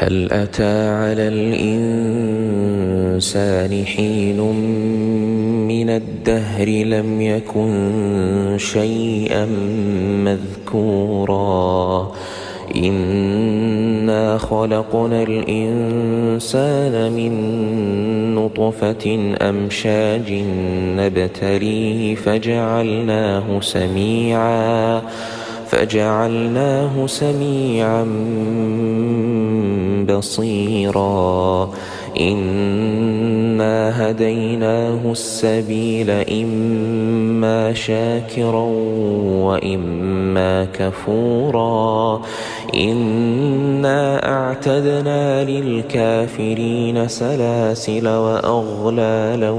هل أتى على الإنسان حين من الدهر لم يكن شيئا مذكورا إنا خلقنا الإنسان من نطفة أمشاج نبتليه فجعلناه سميعا بصيرا إنا هديناه السبيل إما شاكرا وإما كفورا إنا أعتدنا للكافرين سلاسل وأغلالا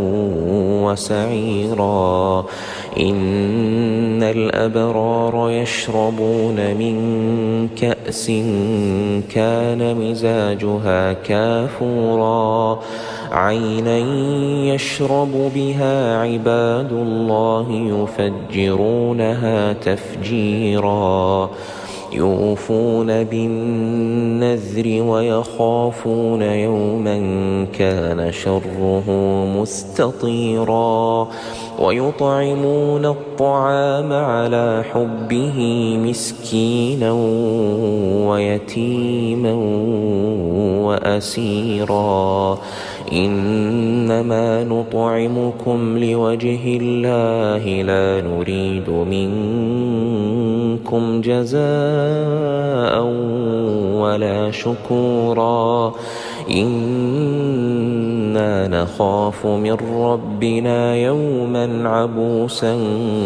وسعيرا إن الأبرار يشربون من كأس كان مزاجها كافورا عينا يشرب بها عباد الله يفجرونها تفجيرا يوفون بالنذر ويخافون يوما كان شره مستطيرا ويطعمون الطعام على حبه مسكينا ويتيما وأسيرا إنما نطعمكم لوجه الله لا نريد منكم جزاء ولا شكورا إنا نخاف من ربنا يوما عبوسا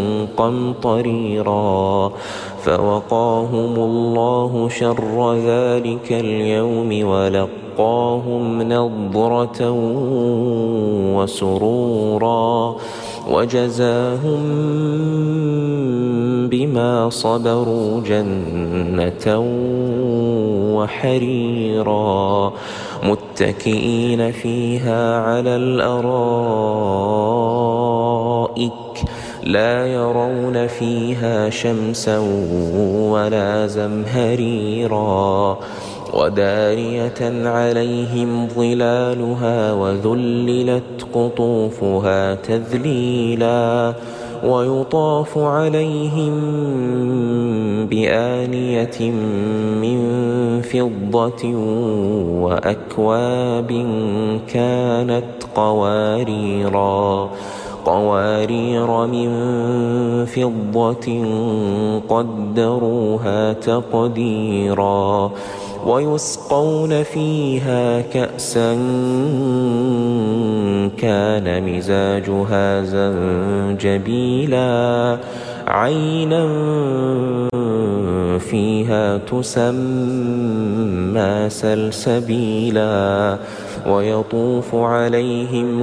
قمطريرا فوقاهم الله شر ذلك اليوم ولقاهم نضرة وسرورا وجزاهم بما صبروا جنة وحريرا متكئين فيها على الأرائك لا يرون فيها شمسا ولا زمهريرا ودانية عليهم ظلالها وذللت قطوفها تذليلا ويطاف عليهم بآنية من فضة وأكواب كانت قوارير من فضة قدروها تقديرا ويسقون فيها كأسا كان مزاجها زنجبيلا عينا فيها تسمى سلسبيلا ويطوف عليهم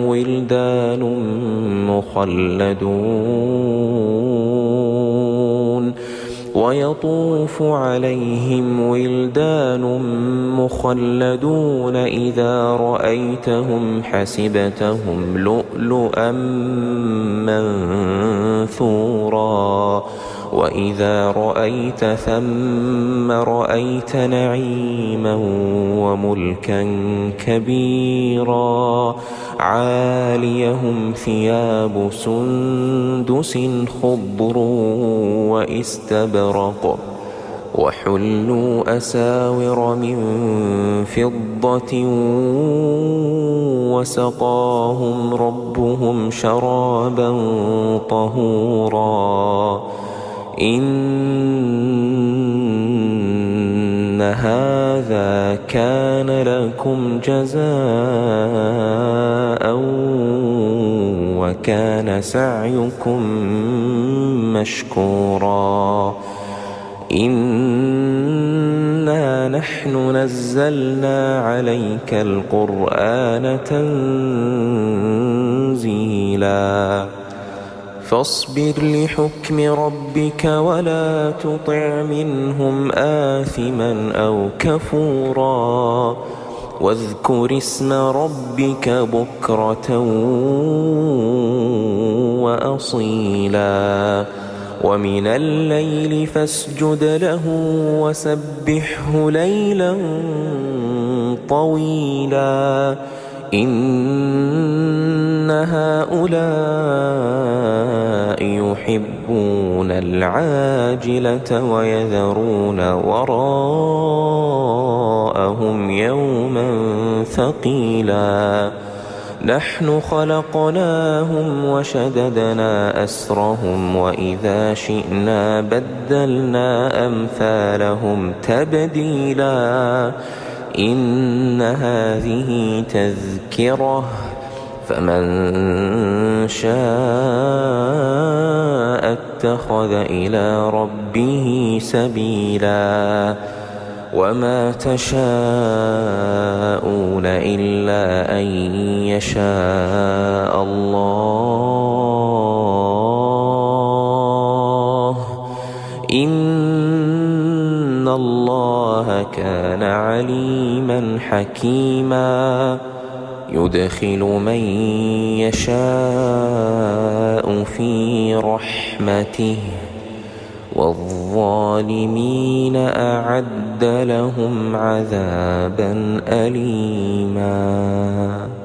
ولدان مخلدون إذا رأيتهم حسبتهم لؤلؤا منثورا وإذا رأيت ثم رأيت نعيما وملكا كبيرا عاليهم ثياب سندس خضر واستبرق وحلوا أساور من فضة وسقاهم ربهم شرابا طهورا إن هذا كان لكم جزاء وكان سعيكم مشكورا إنا نحن نزلنا عليك القرآن تنزيلا فاصبر لحكم ربك ولا تطع منهم آثما أو كفورا واذكر اسم ربك بكرة وأصيلا ومن الليل فاسجد له وسبحه ليلا طويلا إن هؤلاء يحبون العاجلة ويذرون وراءهم يوما ثقيلا نحن خلقناهم وشددنا أسرهم وإذا شئنا بدلنا أمثالهم تبديلا إن هذه تذكرة فمن شاء اتخذ إلى ربه سبيلا وما تشاءون إلا أن يشاء الله إن الله كان عليما حكيما يدخل من يشاء في رحمته والظالمين أعد لهم عذابا أليما.